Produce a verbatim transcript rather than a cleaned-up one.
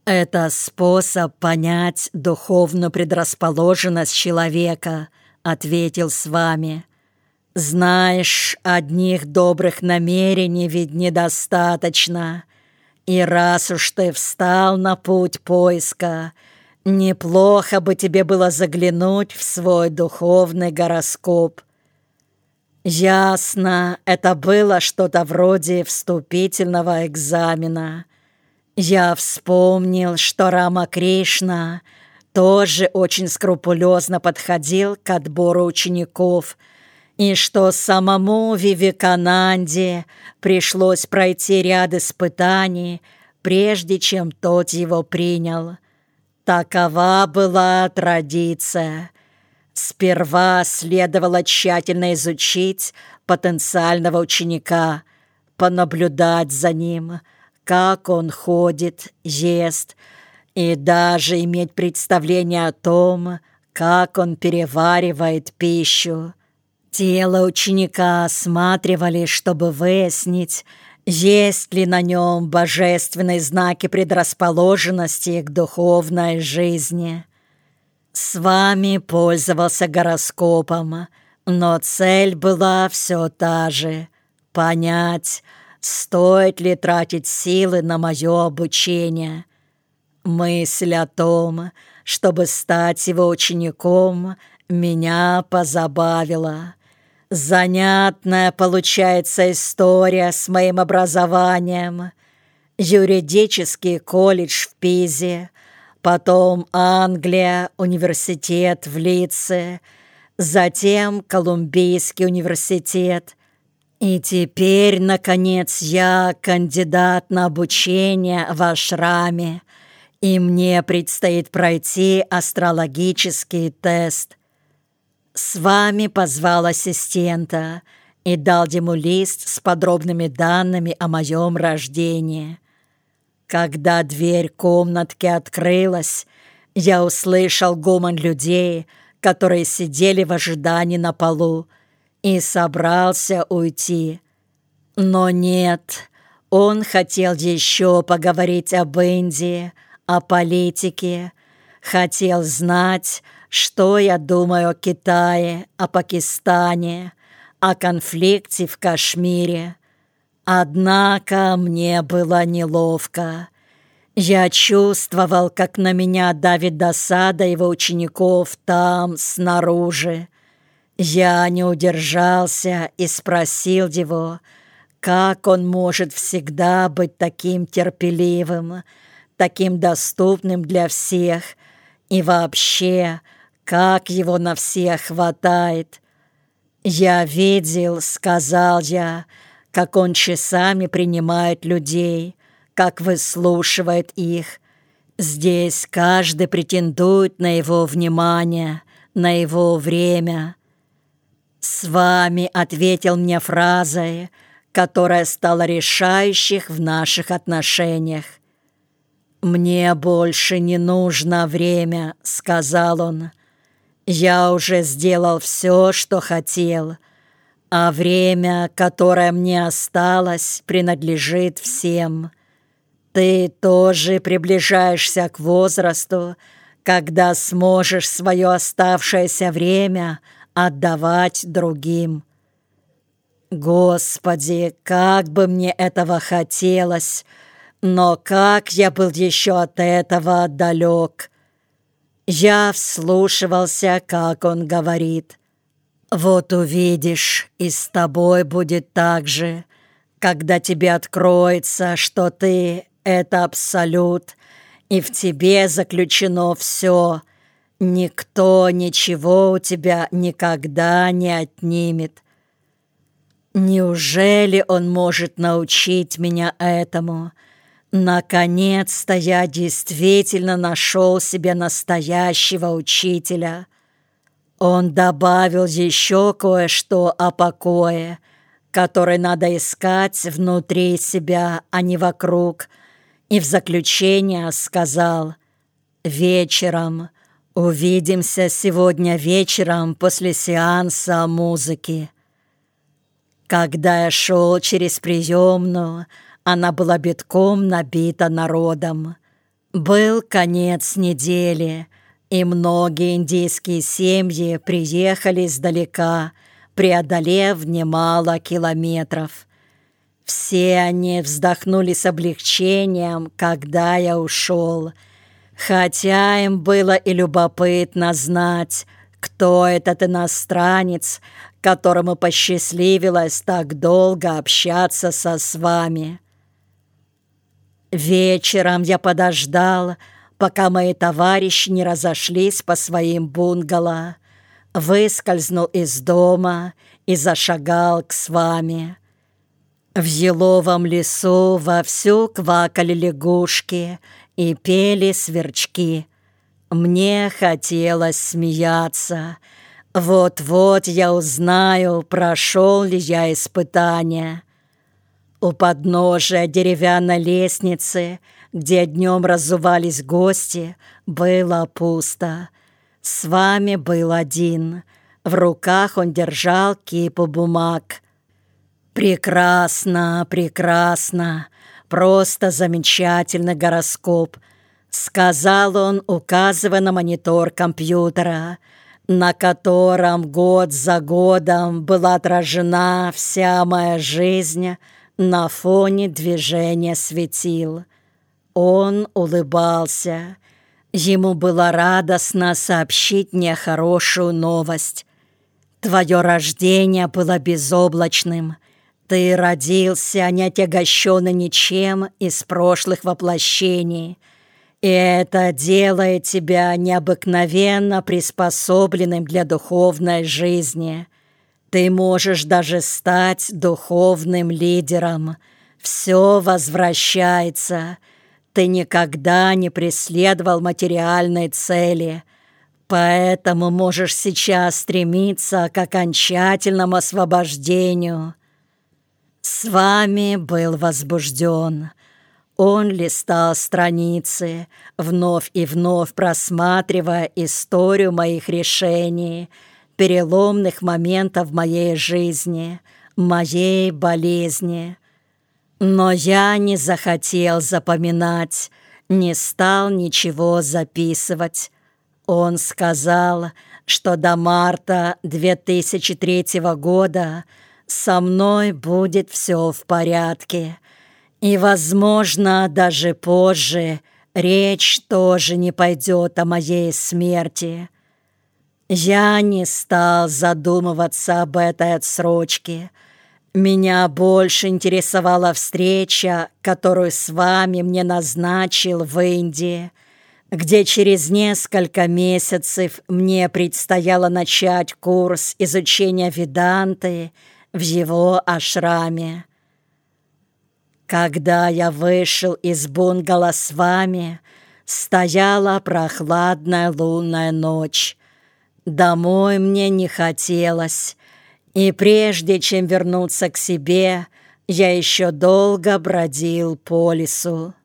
Это способ понять духовную предрасположенность человека, ответил с вами. Знаешь, одних добрых намерений ведь недостаточно. И раз уж ты встал на путь поиска, неплохо бы тебе было заглянуть в свой духовный гороскоп. Ясно, это было что-то вроде вступительного экзамена. Я вспомнил, что Рама Кришна тоже очень скрупулезно подходил к отбору учеников, и что самому Вивекананде пришлось пройти ряд испытаний, прежде чем тот его принял. Такова была традиция. Сперва следовало тщательно изучить потенциального ученика, понаблюдать за ним, как он ходит, ест, и даже иметь представление о том, как он переваривает пищу. Тело ученика осматривали, чтобы выяснить, есть ли на нем божественные знаки предрасположенности к духовной жизни. С вами пользовался гороскопом, но цель была все та же — понять, стоит ли тратить силы на мое обучение. Мысль о том, чтобы стать его учеником, меня позабавила. Занятная получается история с моим образованием. Юридический колледж в Пизе, потом Англия, университет в Лидсе, затем Колумбийский университет. И теперь, наконец, я кандидат на обучение в ашраме, и мне предстоит пройти астрологический тест. С вами позвал ассистента и дал ему лист с подробными данными о моем рождении. Когда дверь комнатки открылась, я услышал гомон людей, которые сидели в ожидании на полу, и собрался уйти. Но нет, он хотел еще поговорить об Индии, о политике, хотел знать, что я думаю о Китае, о Пакистане, о конфликте в Кашмире. Однако мне было неловко. Я чувствовал, как на меня давит досада его учеников там, снаружи. Я не удержался и спросил его, как он может всегда быть таким терпеливым, таким доступным для всех, и вообще, как его на всех хватает. «Я видел, — сказал я, — как он часами принимает людей, как выслушивает их. Здесь каждый претендует на его внимание, на его время». «С вами, — ответил мне фразой, которая стала решающей в наших отношениях. «Мне больше не нужно время, — сказал он. Я уже сделал все, что хотел, а время, которое мне осталось, принадлежит всем. Ты тоже приближаешься к возрасту, когда сможешь свое оставшееся время отдавать другим». Господи, как бы мне этого хотелось, но как я был еще от этого далек. Я вслушивался, как он говорит. «Вот увидишь, и с тобой будет так же, когда тебе откроется, что ты — это абсолют, и в тебе заключено все. Никто ничего у тебя никогда не отнимет». Неужели он может научить меня этому? Наконец-то я действительно нашел себе настоящего учителя. Он добавил еще кое-что о покое, который надо искать внутри себя, а не вокруг, и в заключение сказал: «Вечером, увидимся сегодня вечером после сеанса музыки». Когда я шел через приемную, она была битком набита народом. Был конец недели, и многие индийские семьи приехали издалека, преодолев немало километров. Все они вздохнули с облегчением, когда я ушел, хотя им было и любопытно знать, кто этот иностранец, которому посчастливилось так долго общаться со с вами. Вечером я подождал, пока мои товарищи не разошлись по своим бунгало, выскользнул из дома и зашагал к с вами. В еловом лесу вовсю квакали лягушки и пели сверчки. Мне хотелось смеяться. Вот-вот я узнаю, прошел ли я испытание. У подножия деревянной лестницы, где днем разувались гости, было пусто. С вами был один. В руках он держал кипу бумаг. «Прекрасно, прекрасно, просто замечательный гороскоп», — сказал он, указывая на монитор компьютера, на котором год за годом была отражена вся моя жизнь на фоне движения светил. Он улыбался. Ему было радостно сообщить мне хорошую новость. «Твое рождение было безоблачным. Ты родился, не отягощенный ничем из прошлых воплощений, и это делает тебя необыкновенно приспособленным для духовной жизни. Ты можешь даже стать духовным лидером. Все возвращается. Ты никогда не преследовал материальной цели, поэтому можешь сейчас стремиться к окончательному освобождению». С вами был возбужден. Он листал страницы, вновь и вновь просматривая историю моих решений, переломных моментов моей жизни, моей болезни. Но я не захотел запоминать, не стал ничего записывать. Он сказал, что до марта две тысячи третьего года со мной будет все в порядке. И, возможно, даже позже речь тоже не пойдет о моей смерти. Я не стал задумываться об этой отсрочке. Меня больше интересовала встреча, которую с вами мне назначил в Индии, где через несколько месяцев мне предстояло начать курс изучения веданты в его ашраме. Когда я вышел из бунгало с вами, стояла прохладная лунная ночь. Домой мне не хотелось, и прежде чем вернуться к себе, я еще долго бродил по лесу.